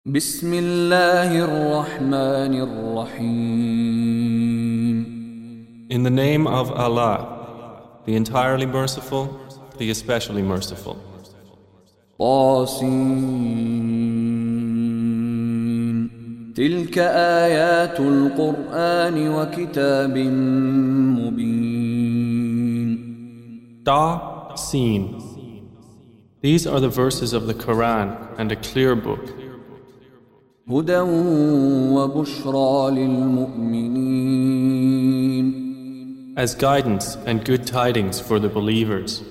بسم الله الرحمن الرحيم. In the name of Allah, the entirely merciful, the especially merciful. طاسين تلك آيات القرآن وكتاب مبين. Ta, Sin. These are the verses of the Quran and a clear book. هدى وبشرى للمؤمنين. As guidance and good tidings for the believers.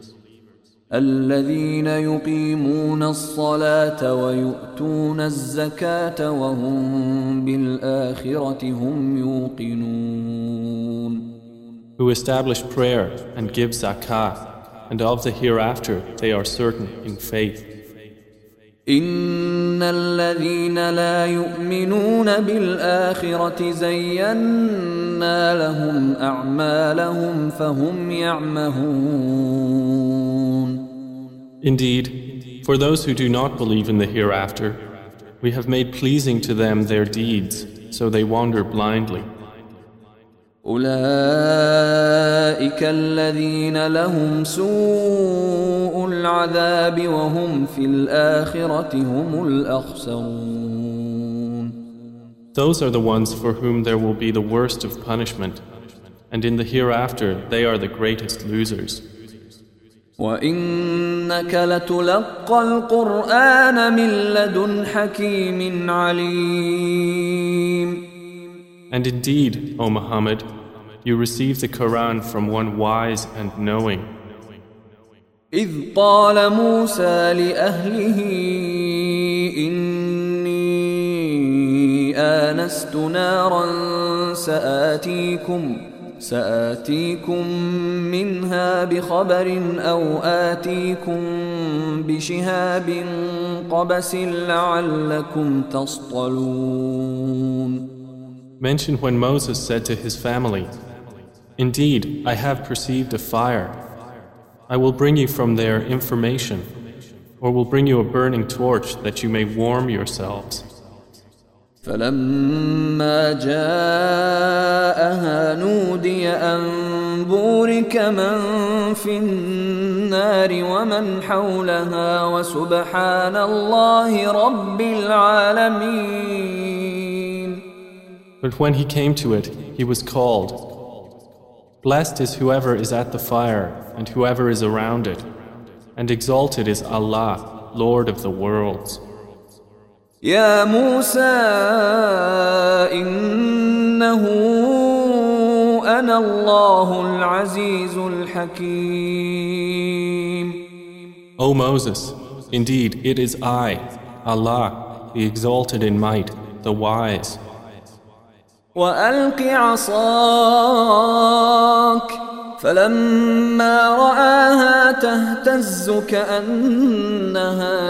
الذين يقيمون الصلاة ويؤتون الزكاة وهم بالآخرة هم يوقنون. Who establish prayer and give zakah, and of the hereafter they are certain in faith. إن الذين لا يؤمنون بالآخرة زينا لهم أعمالهم فهم يعمهون. Indeed, for those who do not believe in the hereafter, we have made pleasing to them their deeds, so they wander blindly. أولئك الذين لهم سوء العذاب وهم في الآخرة هم الأخسرون. Those are the ones for whom there will be the worst of punishment, and in the hereafter they are the greatest losers. وإنك لتلقى القرآن من لدن حكيم عليم. And indeed, O Muhammad, you receive the Quran from one wise and knowing. إذ قال موسى لأهله إني آنست نارا سآتيكم منها بخبر أو آتيكم بشهاب قبس لعلكم تصطلون. Mention when Moses said to his family, "Indeed, I have perceived a fire. I will bring you from there information, or will bring you a burning torch that you may warm yourselves." فلما جاءها نودي أن بورك من في النار ومن حولها وسبحان الله رب العالمين. But when he came to it, he was called, "Blessed is whoever is at the fire and whoever is around it, and exalted is Allah, Lord of the worlds." يا موسى إنه أنا الله العزيز الحكيم. O Moses, indeed it is I, Allah, the exalted in might, the wise. وألق عصاك فلما رآها تهتز كأنها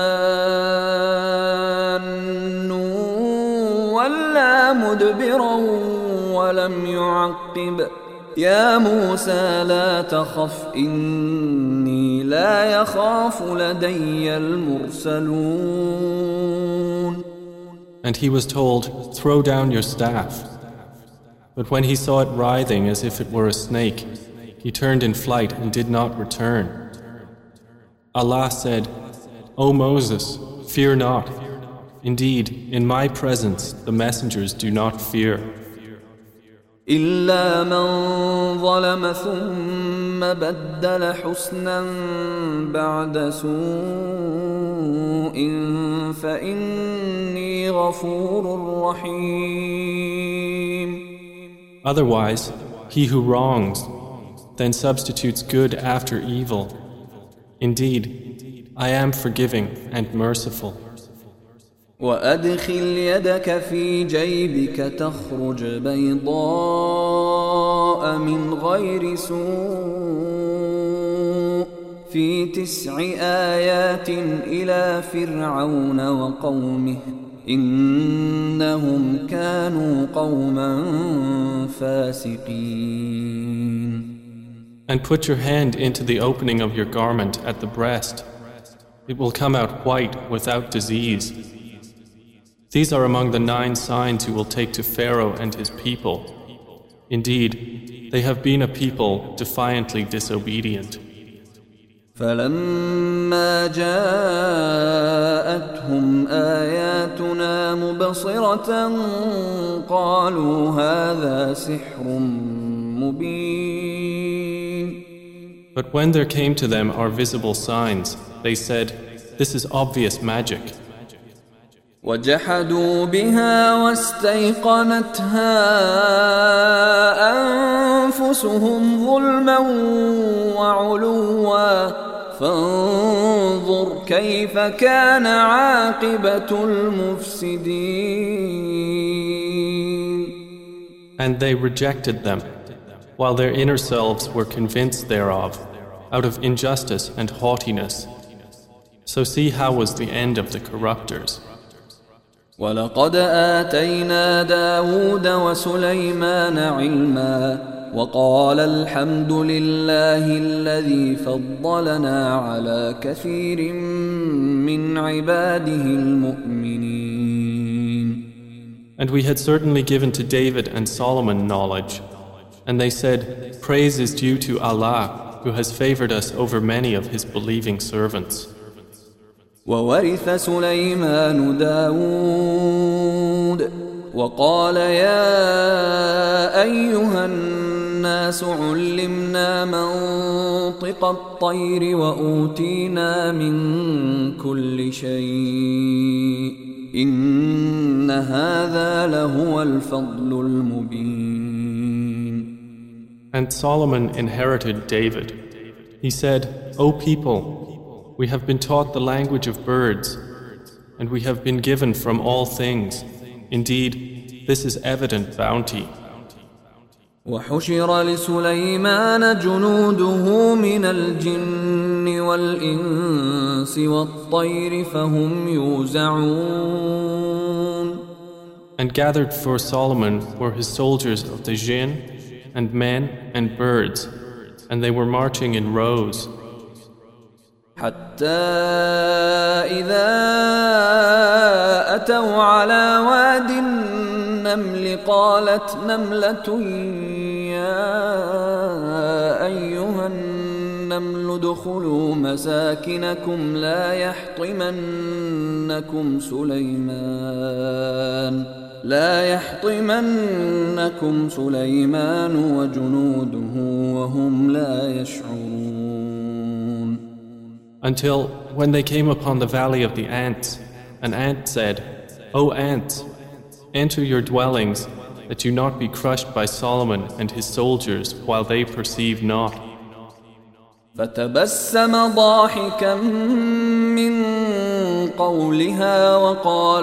جان ولا مدبرا ولم يعقب. يا موسى لا تخف إني لا يخاف لدي المرسلون. And he was told, "Throw down your staff." But when he saw it writhing as if it were a snake, he turned in flight and did not return. Allah said, "O Moses, fear not. Indeed, in my presence the messengers do not fear. إلا من ظلم ثم بدل حسنا بعد سوء فإني غفور رحيم. Otherwise, he who wrongs, then substitutes good after evil. Indeed, I am forgiving and merciful. وأدخل يدك في جيبك تخرج بيضاء من غير سوء في 9 آيات إلى فرعون وقومه إنهم كانوا قوما فاسقين. And put your hand into the opening of your garment at the breast. It will come out white without disease. These are among the 9 signs you will take to Pharaoh and his people. Indeed, they have been a people defiantly disobedient. فلما جاءتهم آياتنا مبصرة قالوا هذا سحر مبين. But when there came to them our visible signs, they said, "This is obvious magic." وجحدوا بها واستيقنتها أنفسهم ظلما وعلوا فانظر كيف كان عاقبة المفسدين. And they rejected them, while their inner selves were convinced thereof, out of injustice and haughtiness. So see how was the end of the corruptors. ولقد آتينا داود وسليمان علما وقال الحمد لله الذي فضلنا على كثير من عباده المؤمنين. And we had certainly given to David and Solomon knowledge. And they said, "Praise is due to Allah, who has favored us over many of his believing servants." وورث سليمان داود وقال يا أيها الناس علمنا منطق الطير وأوتينا من كل شيء إن هذا لهو الفضل المبين. And Solomon inherited David. He said, "O people, we have been taught the language of birds, and we have been given from all things. Indeed, this is evident bounty." وحشر لسليمان جنوده من الجن والإنس والطير فهم يوزعون. And gathered for Solomon were his soldiers of the jinn, and men and birds, and they were marching in rows. حتى إذا أتوا على واد النمل قالت نملة يا أيها النمل ادخلوا مساكنكم لا يحطمنكم سليمان وجنوده وهم لا يشعرون. Until when they came upon the valley of the ants, an ant said, "O ants, enter your dwellings, that you not be crushed by Solomon and his soldiers while they perceive not." فتبسم ضاحكا من قولها وقال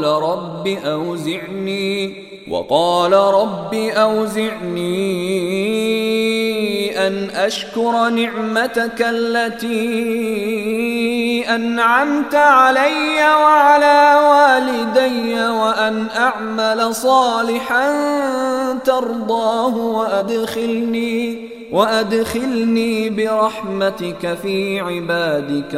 رب أوزعني أن أشكر نعمتك التي أنعمت علي وعلى والدي وأن أعمل صالحا ترضاه وأدخلني برحمتك في عبادك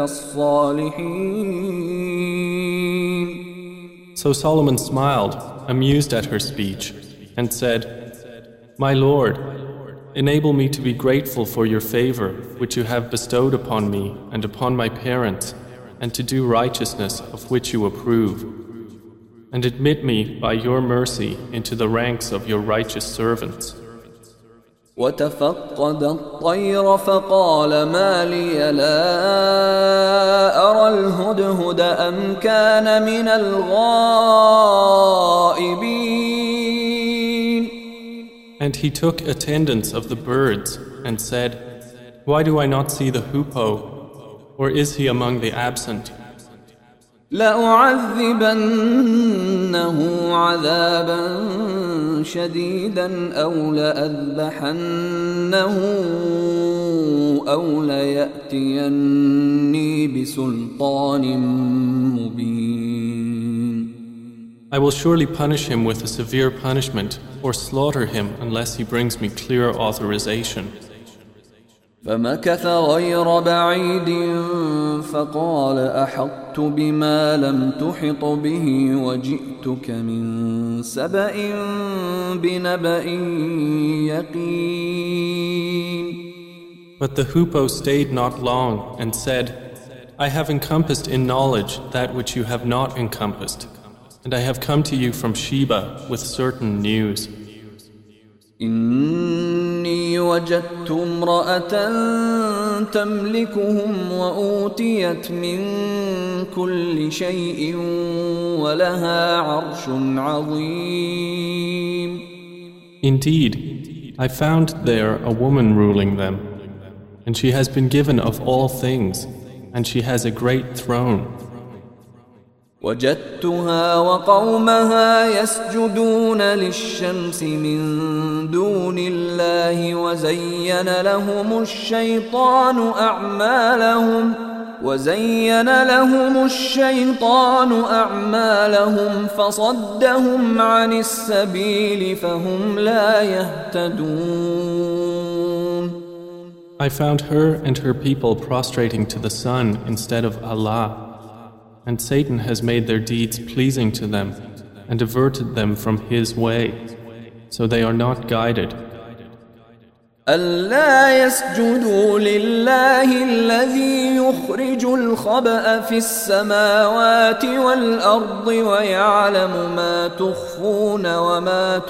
الصالحين. So Solomon smiled, amused at her speech, and said, "My Lord, enable me to be grateful for your favor which you have bestowed upon me and upon my parents, and to do righteousness of which you approve. And admit me by your mercy into the ranks of your righteous servants." وتفقد الطير فقال ما لي لا أرى الهدهد أم كان من الغائبين. And he took attendance of the birds and said, "Why do I not see the hoopoe? Or is he among the absent?" لأعذبنه عذابا شديدا أو لأذبحنه أو ليأتيني بسلطان مبين. I will surely punish him with a severe punishment or slaughter him unless he brings me clear authorization. فمكث غير بعيد فقال أحطت بما لم تحط به وجئتك من سبأ بنبأ يقين. But the hoopoe stayed not long and said, I have encompassed in knowledge that which you have not encompassed, and I have come to you from Sheba with certain news. إني وجدت امرأة تملكهم وأوتيت من كل شيء ولها عرش عظيم. Indeed, I found there a woman ruling them, and she has been given of all things, and she has a great throne. وجدتها وقومها يسجدون للشمس من دون الله وزين لهم الشيطان أعمالهم فصدهم عن السبيل فهم لا يهتدون. I found her and her people prostrating to the sun instead of Allah. And Satan has made their deeds pleasing to them and averted them from his way, so they are not guided. ألا يسجدوا لله الذي يخرج الخبأ في السماوات والأرض ويعلم ما تخفون وما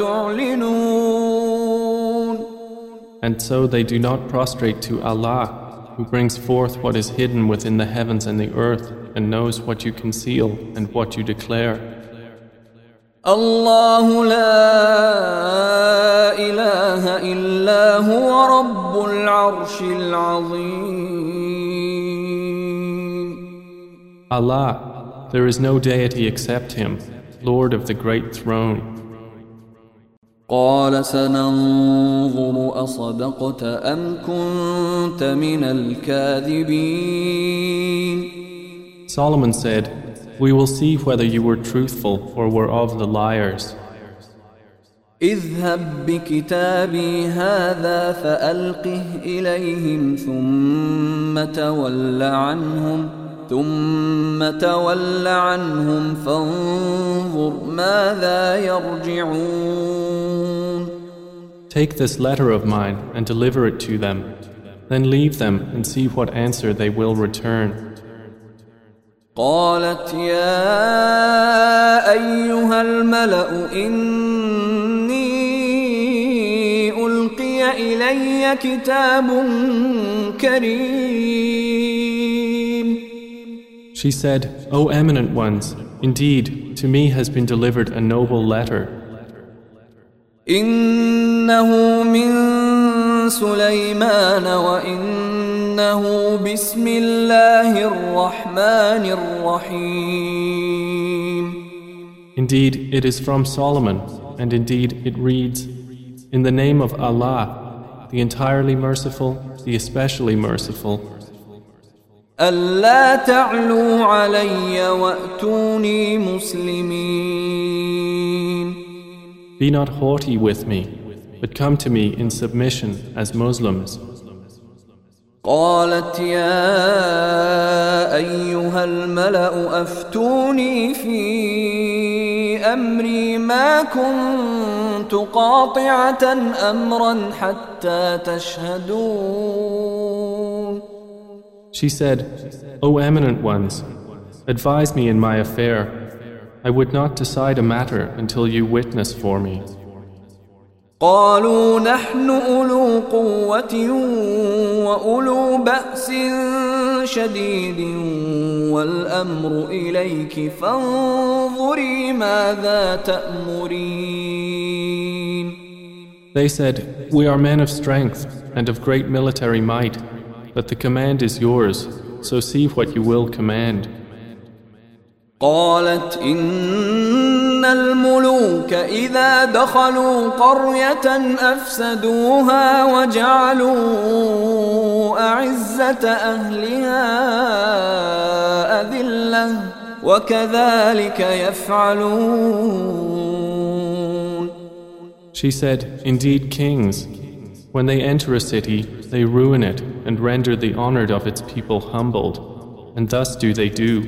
تعلنون. And so they do not prostrate to Allah, who brings forth what is hidden within the heavens and the earth, and knows what you conceal and what you declare. الله لا إله إلا هو رب العرش العظيم. Allah, there is no deity except Him, Lord of the great throne. قال سننظر أصدقت أم كنت من الكاذبين. Solomon said, we will see whether you were truthful or were of the liars. اذهب بكتابي هذا فألقه إليهم ثم تول عنهم فانظر ماذا يرجعون. Take this letter of mine and deliver it to them, then leave them and see what answer they will return. قالت يا أيها الملأ إني ألقي إلي كتاب كريم. She said, O eminent ones, indeed, to me has been delivered a noble letter. إنه من سليمان وإنه بسم الله الرحمن الرحيم. Indeed, it is from Solomon, and indeed it reads, In the name of Allah, the entirely merciful, the especially merciful. ألا تعلوا علي وأتوني مسلمين. Be not haughty with me, but come to me in submission as Muslims. قالت يا أيها الملأ أفتوني في أمري ما كنت قاطعة أمرا حتى تشهدون. She said, O eminent ones, advise me in my affair. I would not decide a matter until you witness for me. قالوا نحن أولو قوة وأولو بأس شديد والأمر إليك فانظري ماذا تأمرين. They said, We are men of strength and of great military might, but the command is yours, so see what you will command. قالت إن الملوك إذا دخلوا قرية أفسدوها وجعلوا أعزة أهلها أذلة وكذلك يفعلون. She said, Indeed, kings, When they enter a city, they ruin it and render the honored of its people humbled, and thus do they do.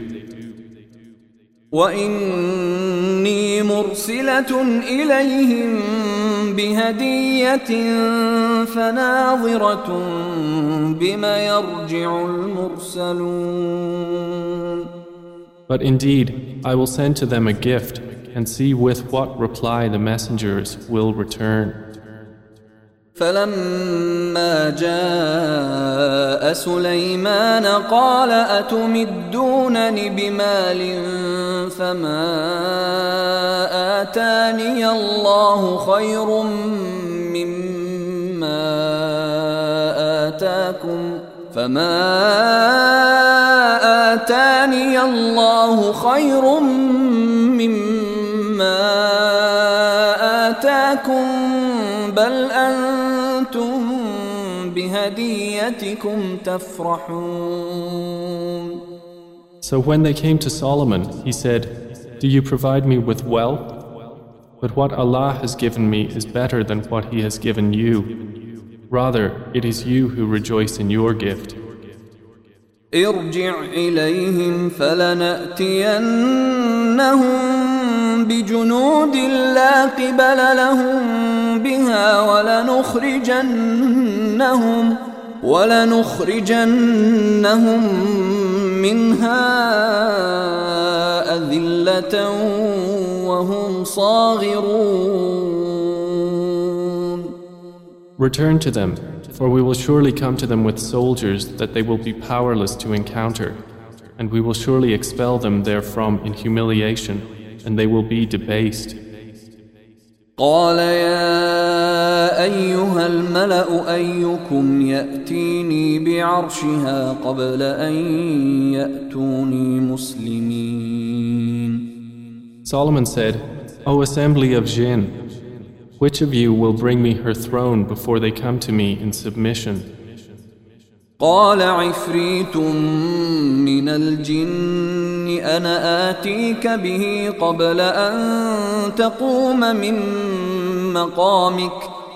وَإِنِّي مُرْسِلَةٌ إِلَيْهِمْ بِهَدِيَّةٍ فَنَاظِرَةٌ بِمَ يَرْجِعُ الْمُرْسَلُونَ. But indeed, I will send to them a gift and see with what reply the messengers will return. فَلَمَّا جَاءَ سُلَيْمَانَ قَالَ أَتُمِدُّونَنِ بِمَالٍ فَمَا آتَانِيَ اللَّهُ خَيْرٌ مِّمَّا آتَاكُمْ بَلْ أَنْتُمْ بِهَدِيَّتِكُمْ تَفْرَحُونَ. So when they came to Solomon, he said, "Do you provide me with wealth? But what Allah has given me is better than what He has given you. Rather, it is you who rejoice in your gift." ارجع إليهم فلنأتينهم بجنود لا قبل لهم بها ولنخرجنهم منها أذلة وهم صاغرون. Return to them, for we will surely come to them with soldiers that they will be powerless to encounter, and we will surely expel them therefrom in humiliation, and they will be debased. قال يا أيها الملأ أيكم يأتيني بعرشها قبل أن يأتوني مسلمين. Solomon said, O assembly of jinn, which of you will bring me her throne before they come to me in submission? قال عفريت من الجن أنا آتيك به قبل أن تقوم من مقامك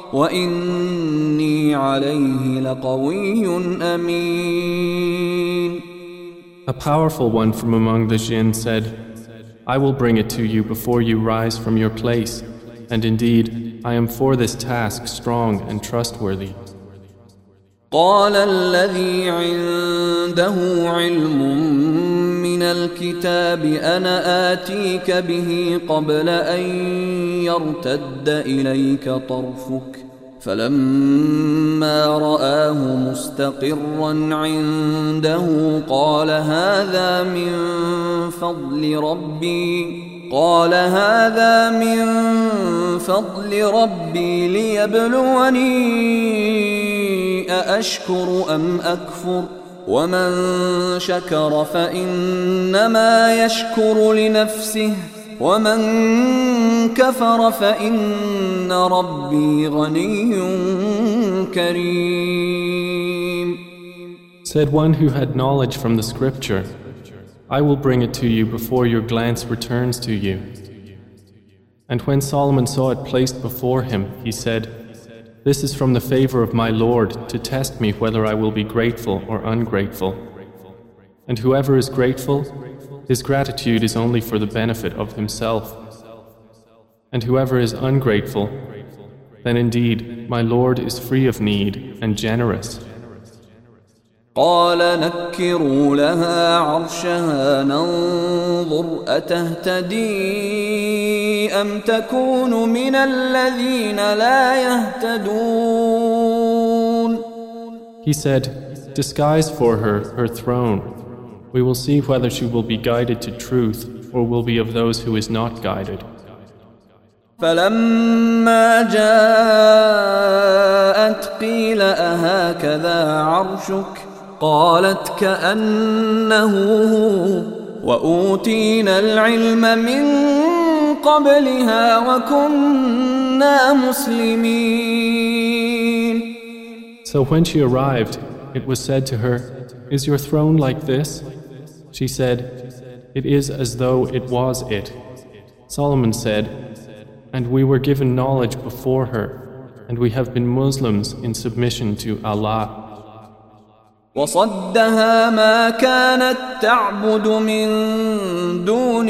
وإني عليه لقوي أمين. A powerful one from among the jinn said, I will bring it to you before you rise from your place, and indeed I am for this task strong and trustworthy. قال الذي عنده علم من الكتاب أنا آتيك به قبل أن يرتد إليك طرفك فلما رآه مستقرا عنده قال هذا من فضل ربي ليبلوني أأشكر أم أكفر ومن شكر فإنما يشكر لنفسه ومن كفر فإن ربي غني كريم. Said one who had knowledge from the scripture, I will bring it to you before your glance returns to you. And when Solomon saw it placed before him, he said, This is from the favor of my Lord to test me whether I will be grateful or ungrateful. And whoever is grateful, his gratitude is only for the benefit of himself. And whoever is ungrateful, then indeed my Lord is free of need and generous. قال نكروا لها عرشها ننظر أتهتدي أم تكون من الذين لا يهتدون. He said, Disguise for her throne. We will see whether she will be guided to truth or will be of those who is not guided. فلما جاءت قيل أهكذا عرشك قالت كأنه هو وأوتينا العلم من قبلها وكنا مسلمين. So when she arrived, it was said to her, Is your throne like this? She said, It is as though it was it. Solomon said, And we were given knowledge before her, and we have been Muslims in submission to Allah. وصدها ما كانت تعبد من دون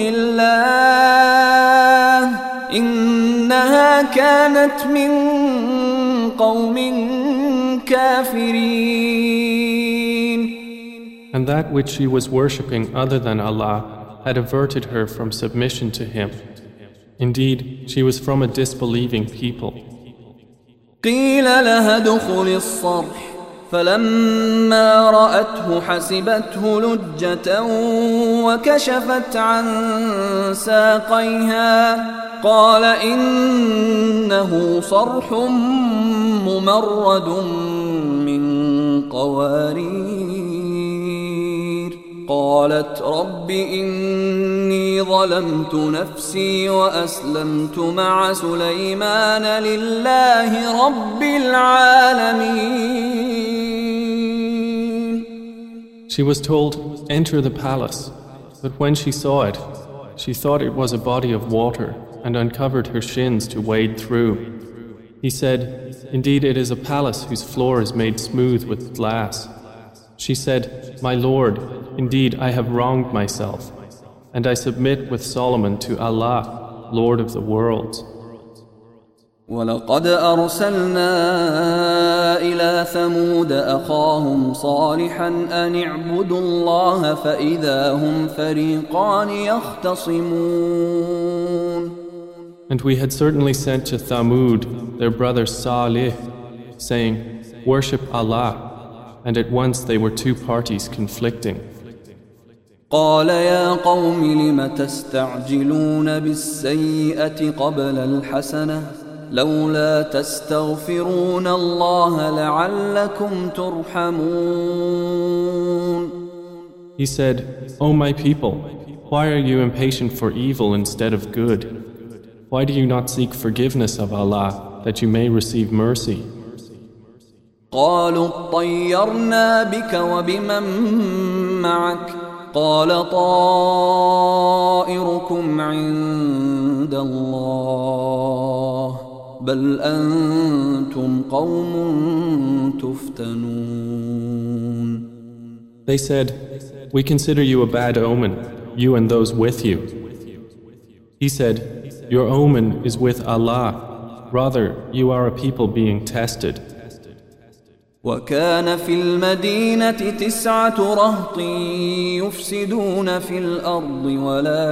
الله إنها كانت من قوم كافرين. And that which she was worshipping other than Allah had averted her from submission to Him. Indeed, she was from a disbelieving people. قيل لها ادخل الصرح فلما رأته حسبته لجة وكشفت عن ساقيها قال إنه صرح ممرد من قوارير قالت رب إني ظلمت نفسي وأسلمت مع سليمان لله رب العالمين. She was told, enter the palace, but when she saw it, she thought it was a body of water and uncovered her shins to wade through. He said, indeed it is a palace whose floor is made smooth with glass. She said, my Lord, indeed I have wronged myself, and I submit with Solomon to Allah, Lord of the worlds. ولقد أرسلنا إلى ثمود أخاهم صالحا أن اعبدوا الله فإذا هم فريقان يختصمون. And we had certainly sent to Thamud their brother Salih, saying, worship Allah, and at once they were two parties conflicting. قال يا قوم لم تستعجلون بالسيئة قبل الحسنة لولا تستغفرون الله لعلكم ترحمون. He said, O my people, why are you impatient for evil instead of good? Why do you not seek forgiveness of Allah that you may receive mercy? قالوا اطيرنا بك وبمن معك قال طائركم عند الله بل أنتم قوم تفتنون. They said, we consider you a bad omen, you and those with you. He said, your omen is with Allah, rather you are a people being tested. وكان في المدينة 9 رهط يفسدون في الأرض ولا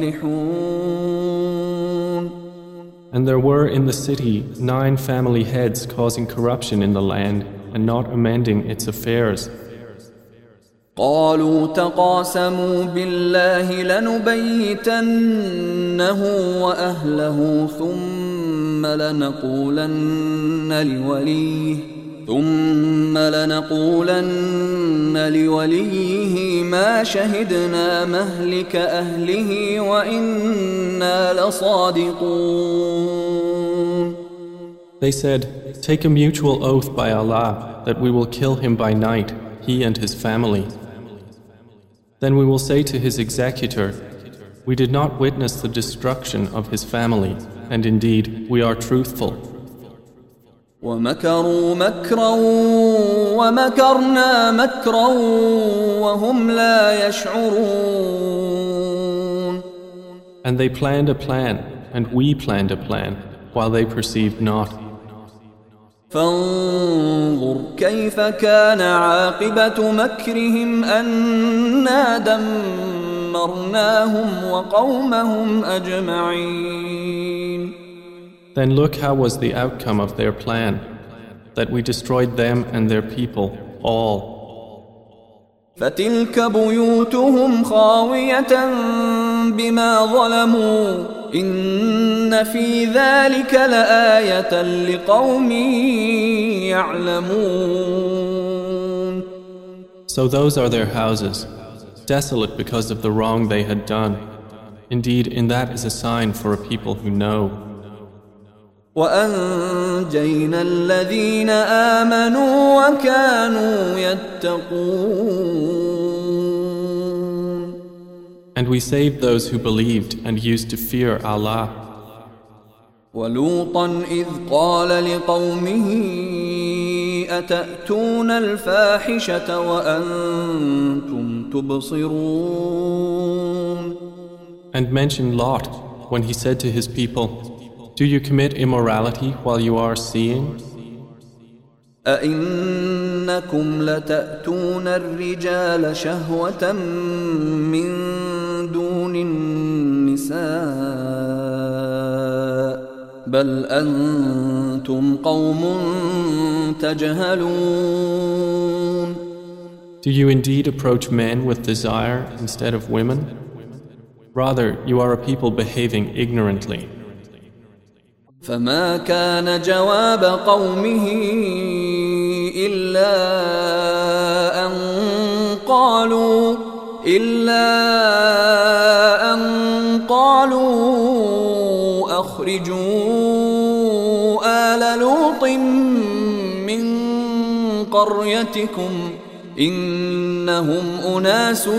يصلحون. And there were in the city 9 family heads causing corruption in the land and not amending its affairs. قالوا تقاسموا بالله لنبيتنه وأهله ثم لنقولن لوليه ما شهدنا مهلك أهله وإنا لصادقون. They said, take a mutual oath by Allah that we will kill him by night, he and his family. Then we will say to his executor, we did not witness the destruction of his family, and indeed we are truthful. ومكروا مكرا ومكرنا مكرا وهم لا يشعرون. And they planned a plan, and we planned a plan, while they perceived not. فانظر كيف كان عاقبة مكرهم أنا دمرناهم وقومهم أجمعين. Then look how was the outcome of their plan, that we destroyed them and their people, all. فتلك بيوتهم خاوية بما ظلموا إن في ذلك لآية لقوم يعلمون. So those are their houses, desolate because of the wrong they had done. Indeed, in that is a sign for a people who know. وأنجينا الذين آمنوا وكانوا يتقون. And we saved those who believed and used to fear Allah. ولوطا إذ قال لقومه أتأتون الفاحشة وأنتم تبصرون. And mention Lot when he said to his people, do you commit immorality while you are seeing? أئنكم لتأتون الرجال شهوة من دون النساء بل أنتم قوم تجهلون. Do you indeed approach men with desire instead of women? Rather, you are a people behaving ignorantly. فما كان جواب قومه إلا أن قالوا أخرجوا آل لوط من قريتكم إنهم أناس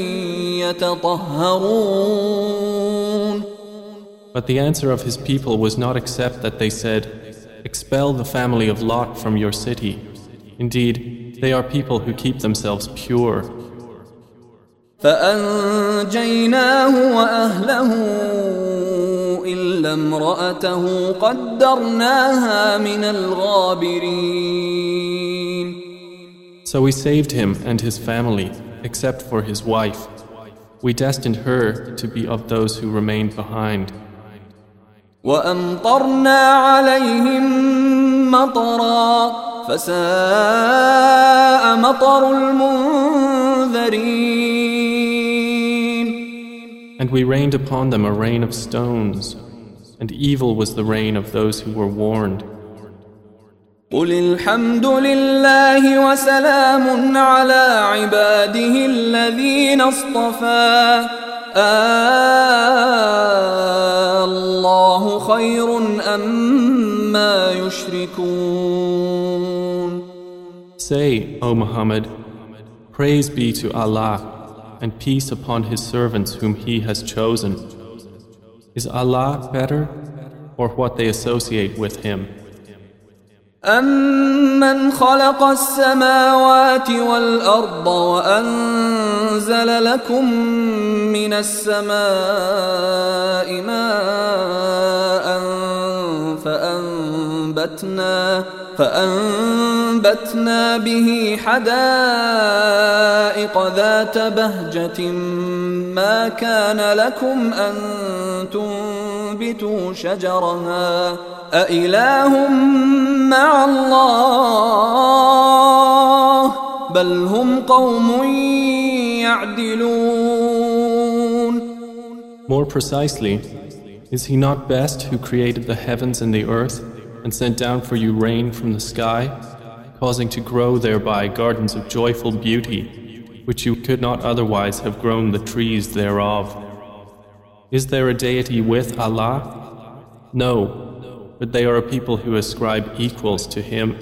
يتطهرون. But the answer of his people was not except that they said, expel the family of Lot from your city. Indeed, they are people who keep themselves pure. فأنجيناه وأهله إلا امرأته قدرناها من الغابرين. So we saved him and his family, except for his wife. We destined her to be of those who remained behind. وأمطرنا عليهم مطرا فساء مطر المنذرين. And we rained upon them a rain of stones, and evil was the rain of those who were warned. قل الحمد لله وسلام على عباده الذين اصطفى الله خير أما يشركون. Say, O Muhammad, praise be to Allah and peace upon His servants whom He has chosen. Is Allah better or what they associate with Him? أَمَّنْ خَلَقَ السَّمَاوَاتِ وَالْأَرْضَ وَأَنزَلَ لَكُم مِّنَ السَّمَاءِ مَاءً فأنبتنا به حدائق ذات بهجة ما كان لكم أن تنبتوا شجرها أإله مع الله بل هم قوم يعدلون. More precisely, is He not best who created the heavens and the earth and sent down for you rain from the sky, causing to grow thereby gardens of joyful beauty, which you could not otherwise have grown the trees thereof? Is there a deity with Allah? No, but they are a people who ascribe equals to Him.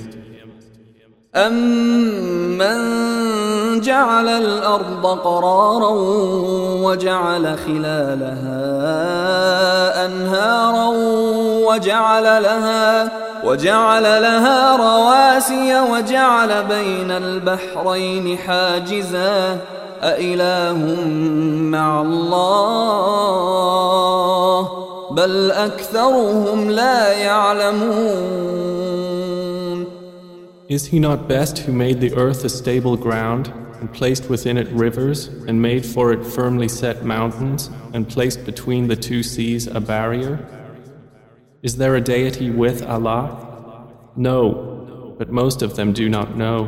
أَمَّنْ جَعَلَ الْأَرْضَ قَرَارًا وَجَعَلَ خِلَالَهَا أَنْهَارًا وَجَعَلَ لَهَا رَوَاسِيَ وَجَعَلَ بَيْنَ الْبَحْرَيْنِ حَاجِزًا أَإِلَٰهٌ مَّعَ اللَّهِ بَلْ أَكْثَرُهُمْ لَا يَعْلَمُونَ. Is He not best who made the earth a stable ground and placed within it rivers and made for it firmly set mountains and placed between the two seas a barrier? Is there a deity with Allah? No, but most of them do not know.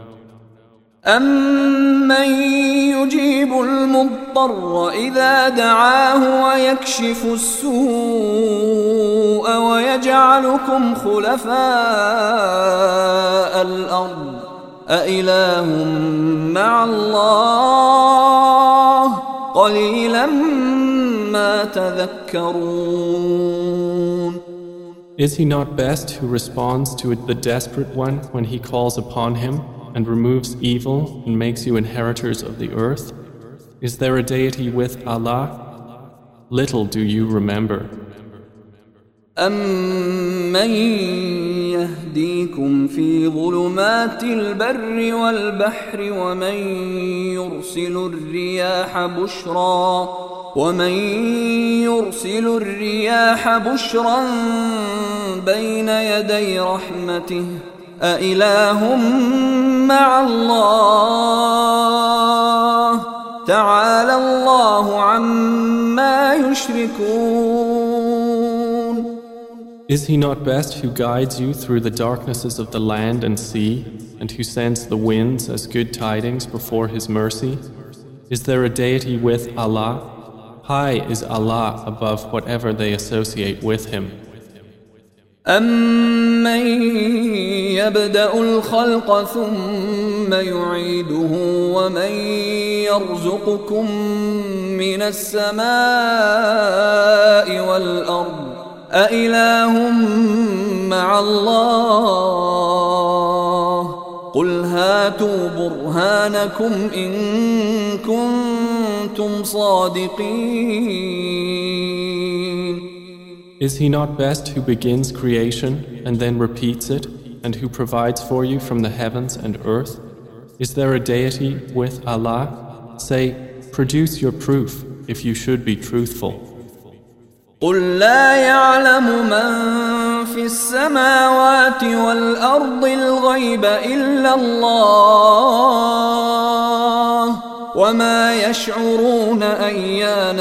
أَمَّن يُجِيبُ الْمُضْطَرَّ إِذَا دَعَاهُ وَيَكْشِفُ السُّوءَ وَيَجْعَلُكُمْ خُلَفَاءَ الْأَرْضِ أَإِلَٰهٌ مَّعَ اللَّهِ قَلِيلًا مَّا تَذَكَّرُونَ. Is He not best who responds to the desperate one when he calls upon Him, and removes evil and makes you inheritors of the earth? Is there a deity with Allah? Little do you remember. أَمَّن يَهْدِيكُمْ فِي ظُلُمَاتِ الْبَرِّ وَالْبَحْرِ ومن يرسل الرياح بشرا بين يدي رحمته أإله مع الله تعالى الله عما يشركون. Is he not best who guides you through the darknesses of the land and sea, and who sends the winds as good tidings before his mercy? Is there a deity with Allah? High is Allah above whatever they associate with him. أَمَّن يَبْدَأُ الْخَلْقَ ثُمَّ يُعِيدُهُ وَمَن يَرْزُقُكُم مِّنَ السَّمَاءِ وَالْأَرْضِ أَإِلَٰهٌ مَّعَ اللَّهِ قُلْ هَاتُوا بُرْهَانَكُمْ إِن كُنتُمْ صَادِقِينَ. Is he not best who begins creation and then repeats it, and who provides for you from the heavens and earth? Is there a deity with Allah? Say, produce your proof if you should be truthful. قُلْ لَا يَعْلَمُ مَنْ فِي السَّمَاوَاتِ وَالْأَرْضِ الْغَيْبَ إِلَّا اللَّهُ وَمَا يَشْعُرُونَ أَيَّانَ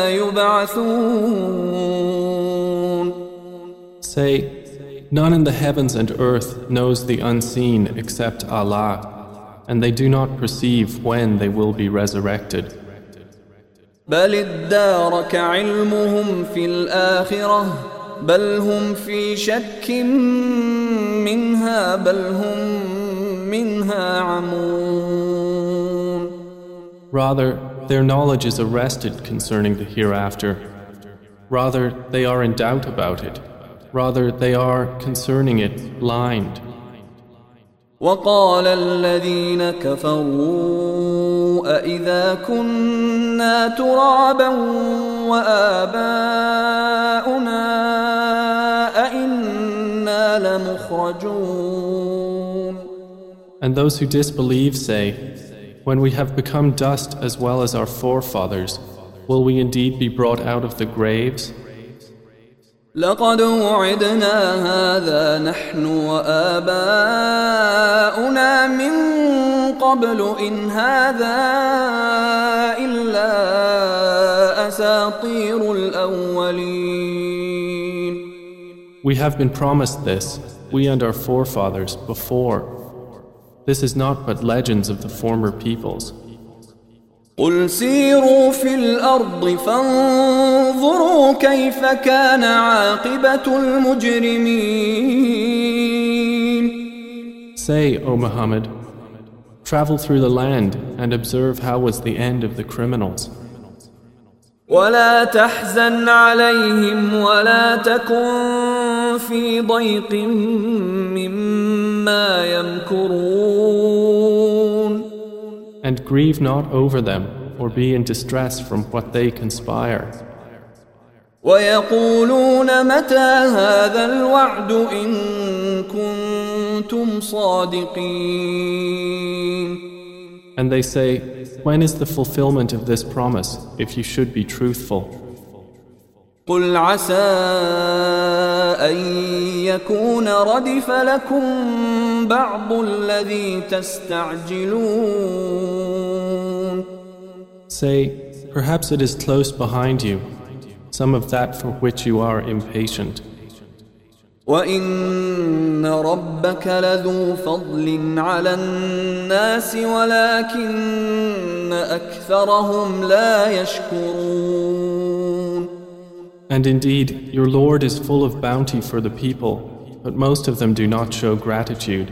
يُبْعَثُونَ. Say, none in the heavens and earth knows the unseen except Allah, and they do not perceive when they will be resurrected. بل ادارك علمهم في الآخرة بل هم في شك منها بل هم منها عمون. Rather, their knowledge is arrested concerning the hereafter. Rather, they are in doubt about it. Rather, they are concerning it blind. وقال الذين كفروا أإذا كنا ترابا وآباؤنا أإنا لمخرجون. And those who disbelieve say, when we have become dust as well as our forefathers, will we indeed be brought out of the graves? لقد وعدنا هذا نحن وآباؤنا من قبل إن هذا إلا أساطير الأولين. We have been promised this, we and our forefathers, before. This is not but legends of the former peoples. قل سيروا في الأرض فانظروا كيف كان عاقبة المجرمين. Say, O Muhammad, travel through the land and observe how was the end of the criminals. ولا تحزن عليهم ولا تكن في ضيق مما يمكرون. And grieve not over them, or be in distress from what they conspire. ويقولون متى هذا الوعد إن كنتم صادقين. And they say, when is the fulfillment of this promise, if you should be truthful? قل عسى أن يكون ردف لكم بعض الذي تستعجلون. Say, perhaps it is close behind you, some of that for which you are impatient. وَإِنَّ رَبَّكَ لَذُو فَضْلٍ عَلَى النَّاسِ وَلَكِنَّ أَكْثَرَهُمْ لَا يَشْكُرُونَ. And indeed, your Lord is full of bounty for the people, but most of them do not show gratitude.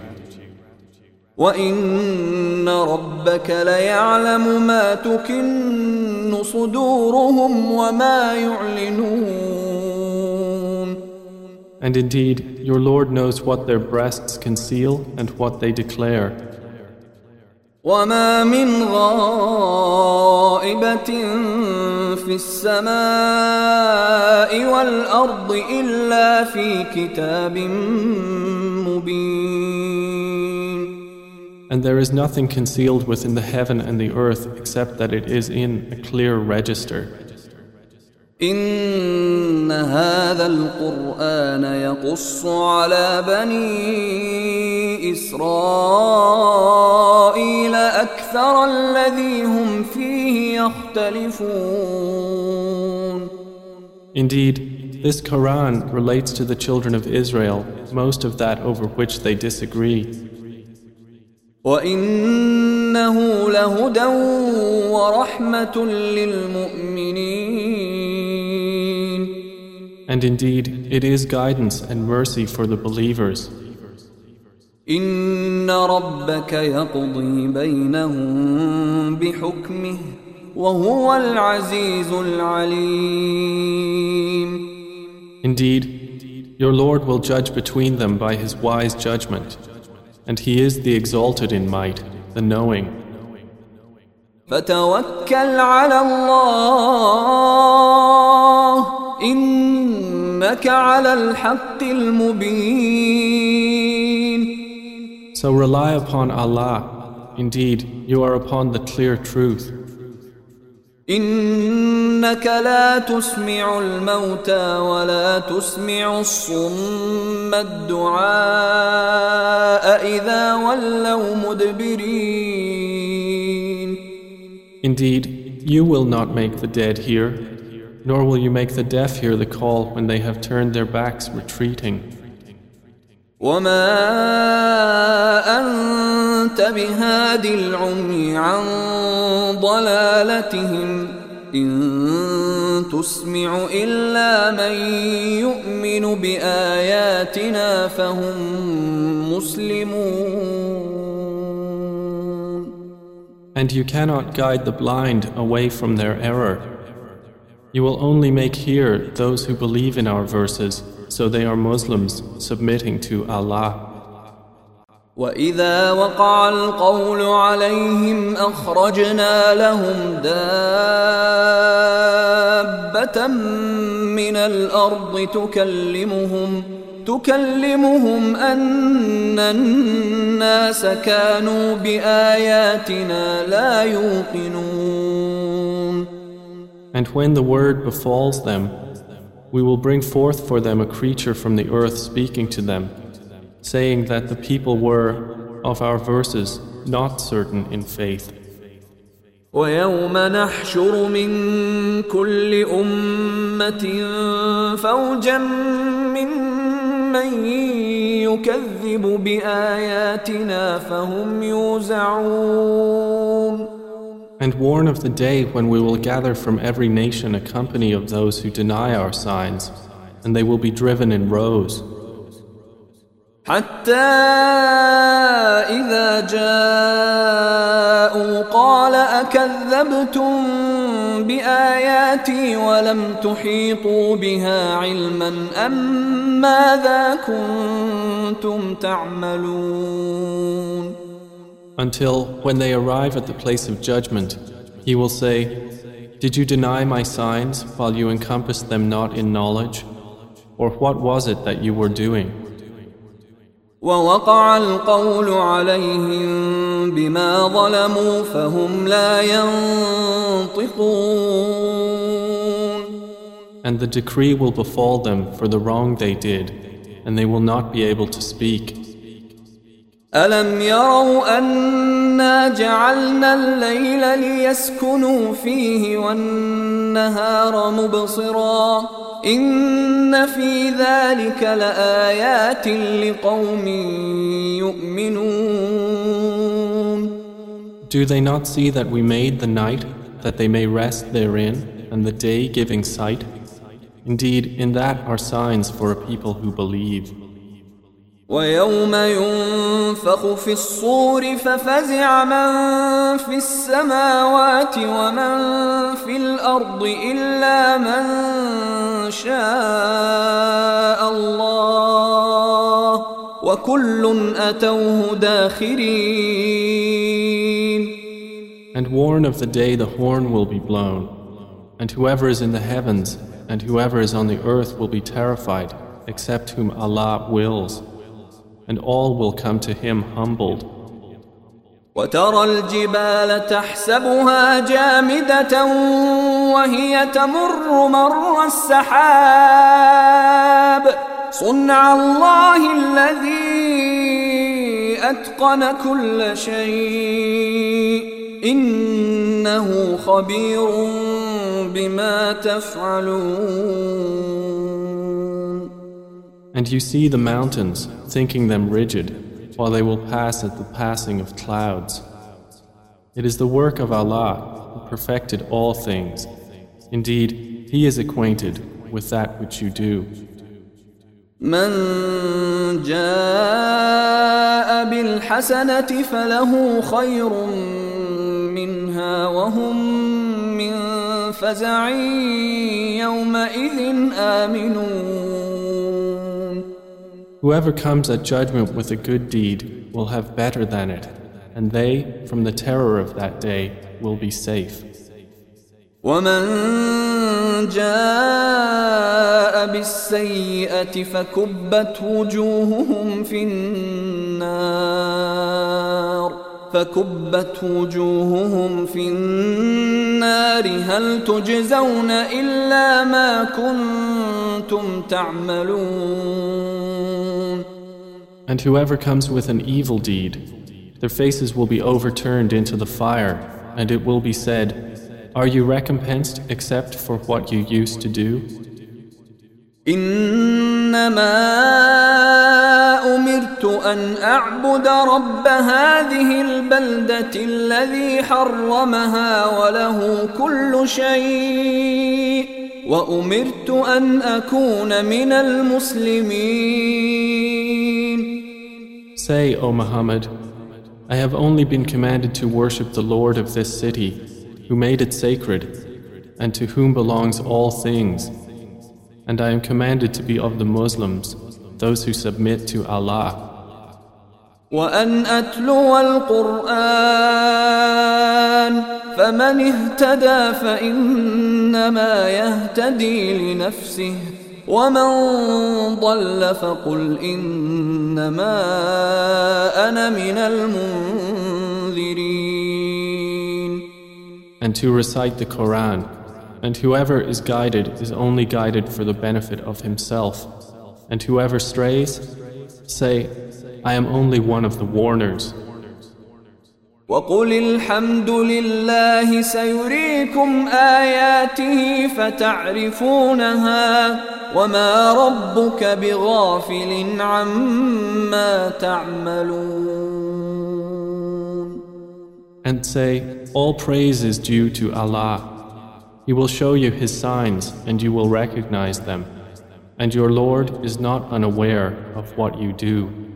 وَإِنَّ رَبَّكَ لَيَعْلَمُ مَا تُكِنُّ صُدُورُهُمْ وَمَا يُعْلِنُونَ. And indeed, your Lord knows what their breasts conceal and what they declare. وَمَا مِنْ غَائِبَةٍ في السماء والأرض إلا في كتاب مبين. And there is nothing concealed within the heaven and the earth except that it is in a clear register. إن هذا القرآن يقص على بني إسرائيل أكثر الذي هم فيه يختلفون. Indeed, this Quran relates to the children of Israel most of that over which they disagree. وإنه لهدى ورحمة للمؤمنين. And indeed, it is guidance and mercy for the believers. إن ربك يقضي بينهم بحكمه وهو العزيز العليم. Indeed, your Lord will judge between them by his wise judgment, and he is the exalted in might, the knowing. فتوكل على الله إنك على الحق المبين. So rely upon Allah. Indeed, you are upon the clear truth. إنك لا تسمع الموتى ولا تسمع الصم الدعاء إذا ولوا مدبرين. Indeed, you will not make the dead hear, nor will you make the deaf hear the call when they have turned their backs retreating. وما أنت بهاد العمي عن ضلالتهم إن تسمع إلا من يؤمن بآياتنا فهم مسلمون. And you cannot guide the blind away from their error. You will only make hear those who believe in our verses, so they are Muslims submitting to Allah. وإذا وقع القول عليهم أخرجنا لهم دابة من الأرض تكلمهم أن الناس كانوا بآياتنا لا يوقنون. And when the word befalls them, we will bring forth for them a creature from the earth speaking to them, saying that the people were, of our verses, not certain in faith. ويوم نحشر من كل أمة فوجا ممن يكذب بآياتنا فهم يوزعون. And warn of the day when we will gather from every nation a company of those who deny our signs, and they will be driven in rows. حتى إذا جاءوا قال أكذبتم بآياتي ولم تحيطوا بها علما أم ماذا كنتم تعملون. Until when they arrive at the place of judgment, he will say, Did you deny my signs while you encompassed them not in knowledge? Or what was it that you were doing? ووقع القول عليهم بما ظلموا فهم لا ينطقون. And the decree will befall them for the wrong they did, and they will not be able to speak. ألم يروا أنا جعلنا الليل ليسكنوا فيه والنهار مبصرا إن في ذلك لآيات لقوم يؤمنون. Do they not see that we made the night that they may rest therein and the day giving sight? Indeed, in that are signs for a people who believe. ويوم ينفخ في الصور ففزع من في السماوات ومن في الأرض إلا من شاء الله وكل أتوه داخرين. And warn of the day the horn will be blown. And whoever is in the heavens and whoever is on the earth will be terrified, except whom Allah wills, and all will come to Him humbled. وترى الجبال تحسبها جامدة وهي تمر مر السحاب صنع الله الذي أتقن كل شيء إنه خبير بما تفعلون. And you see the mountains, thinking them rigid, while they will pass at the passing of clouds. It is the work of Allah who perfected all things. Indeed, He is acquainted with that which you do. من جاء بالحسنة فله خير منها وهم من فزع يومئذ آمنون. Whoever comes at judgment with a good deed will have better than it, and they, from the terror of that day, will be safe. ومن جاء بالسيئة فكبت وجوههم في النار هل تجزون إلا ما كنتم تعملون. And whoever comes with an evil deed, their faces will be overturned into the fire, and it will be said, are you recompensed except for what you used to do? إنما أمرت أن أعبد رب هذه البلدة الذي حرمها وله كل شيء وأمرت أن أكون من المسلمين. Say, O Muhammad, I have only been commanded to worship the Lord of this city, who made it sacred, and to whom belongs all things. And I am commanded to be of the Muslims, those who submit to Allah. وأن أتلو القرآن فمن اهتدى فإنما يهتدي لنفسه ومن ضل فقل إنما أنا من المنذرين. And to recite the Quran, and whoever is guided is only guided for the benefit of himself, and whoever strays, say, I am only one of the warners. وقل الحمد لله سيريكم آياته فتعرفونها وما ربك بغافل عما تعملون. And say, all praise is due to Allah. He will show you His signs and you will recognize them. And your Lord is not unaware of what you do.